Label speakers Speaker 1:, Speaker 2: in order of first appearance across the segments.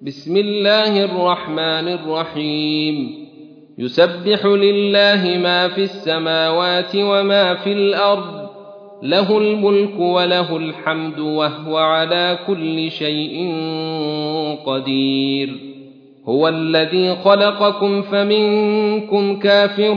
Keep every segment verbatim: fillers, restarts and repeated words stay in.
Speaker 1: بسم الله الرحمن الرحيم يسبح لله ما في السماوات وما في الأرض له الملك وله الحمد وهو على كل شيء قدير هو الذي خلقكم فمنكم كافر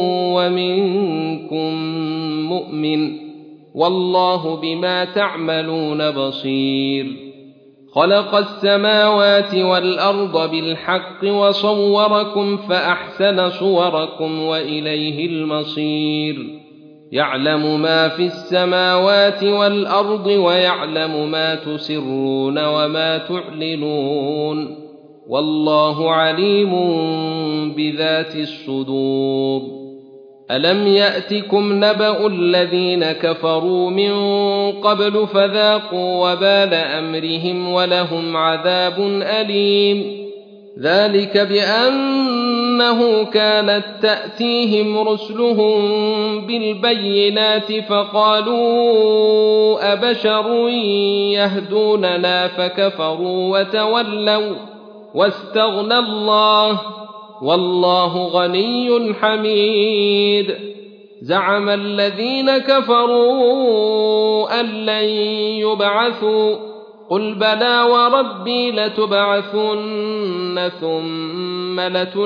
Speaker 1: ومنكم مؤمن والله بما تعملون بصير خلق السماوات والأرض بالحق وصوركم فأحسن صوركم وإليه المصير يعلم ما في السماوات والأرض ويعلم ما تسرون وما تعلنون والله عليم بذات الصدور ألم يأتكم نبأ الذين كفروا من قبل فذاقوا وبال أمرهم ولهم عذاب أليم ذلك بأنه كانت تأتيهم رسلهم بالبينات فقالوا أبشر يهدوننا فكفروا وتولوا واستغنى الله والله غني حميد زعم الذين كفروا أن لن يبعثوا قل بلى وربي لتبعثن ثم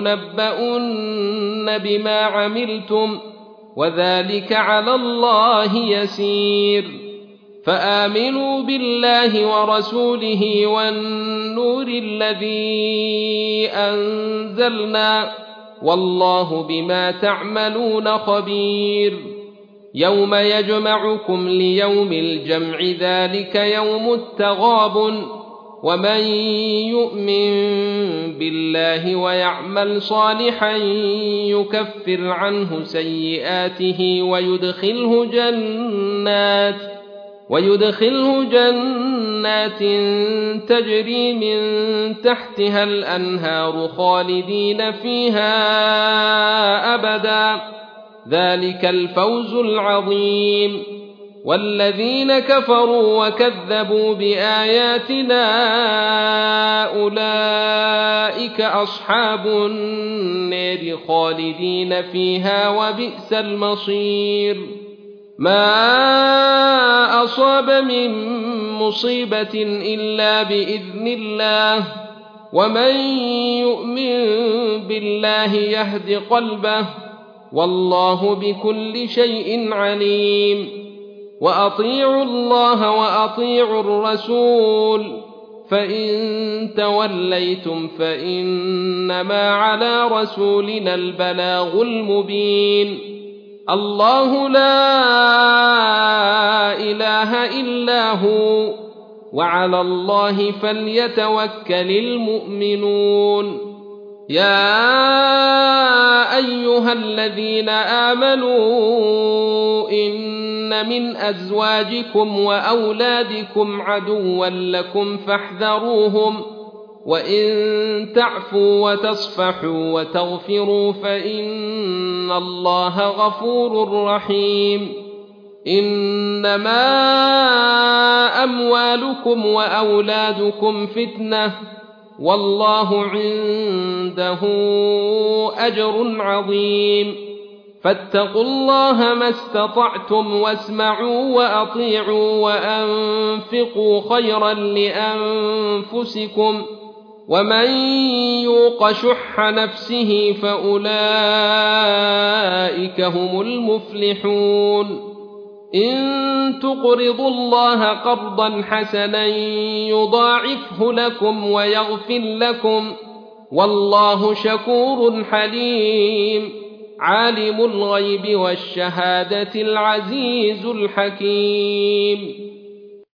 Speaker 1: لتنبؤن بما عملتم وذلك على الله يسير فآمنوا بالله ورسوله والنور الذي أنزلنا والله بما تعملون خبير يوم يجمعكم ليوم الجمع ذلك يوم التغابن ومن يؤمن بالله ويعمل صالحا يكفر عنه سيئاته ويدخله جنات ويدخله جنات تجري من تحتها الأنهار خالدين فيها أبدا ذلك الفوز العظيم والذين كفروا وكذبوا بآياتنا أولئك أصحاب النار خالدين فيها وبئس المصير ما أصاب من مصيبة إلا بإذن الله ومن يؤمن بالله يهد قلبه والله بكل شيء عليم وأطيعوا الله وأطيعوا الرسول فإن توليتم فإنما على رسولنا البلاغ المبين الله لا إله إلا هو وعلى الله فليتوكل المؤمنون يا أيها الذين آمنوا إن من أزواجكم وأولادكم عدوا لكم فاحذروهم وإن تعفوا وتصفحوا وتغفروا فإن الله غفور رحيم إنما أموالكم وأولادكم فتنة والله عنده أجر عظيم فاتقوا الله ما استطعتم واسمعوا وأطيعوا وأنفقوا خيرا لأنفسكم ومن يوق شح نفسه فأولئك هم المفلحون إن تقرضوا الله قرضا حسنا يضاعفه لكم ويغفر لكم والله شكور حليم عالم الغيب والشهادة العزيز الحكيم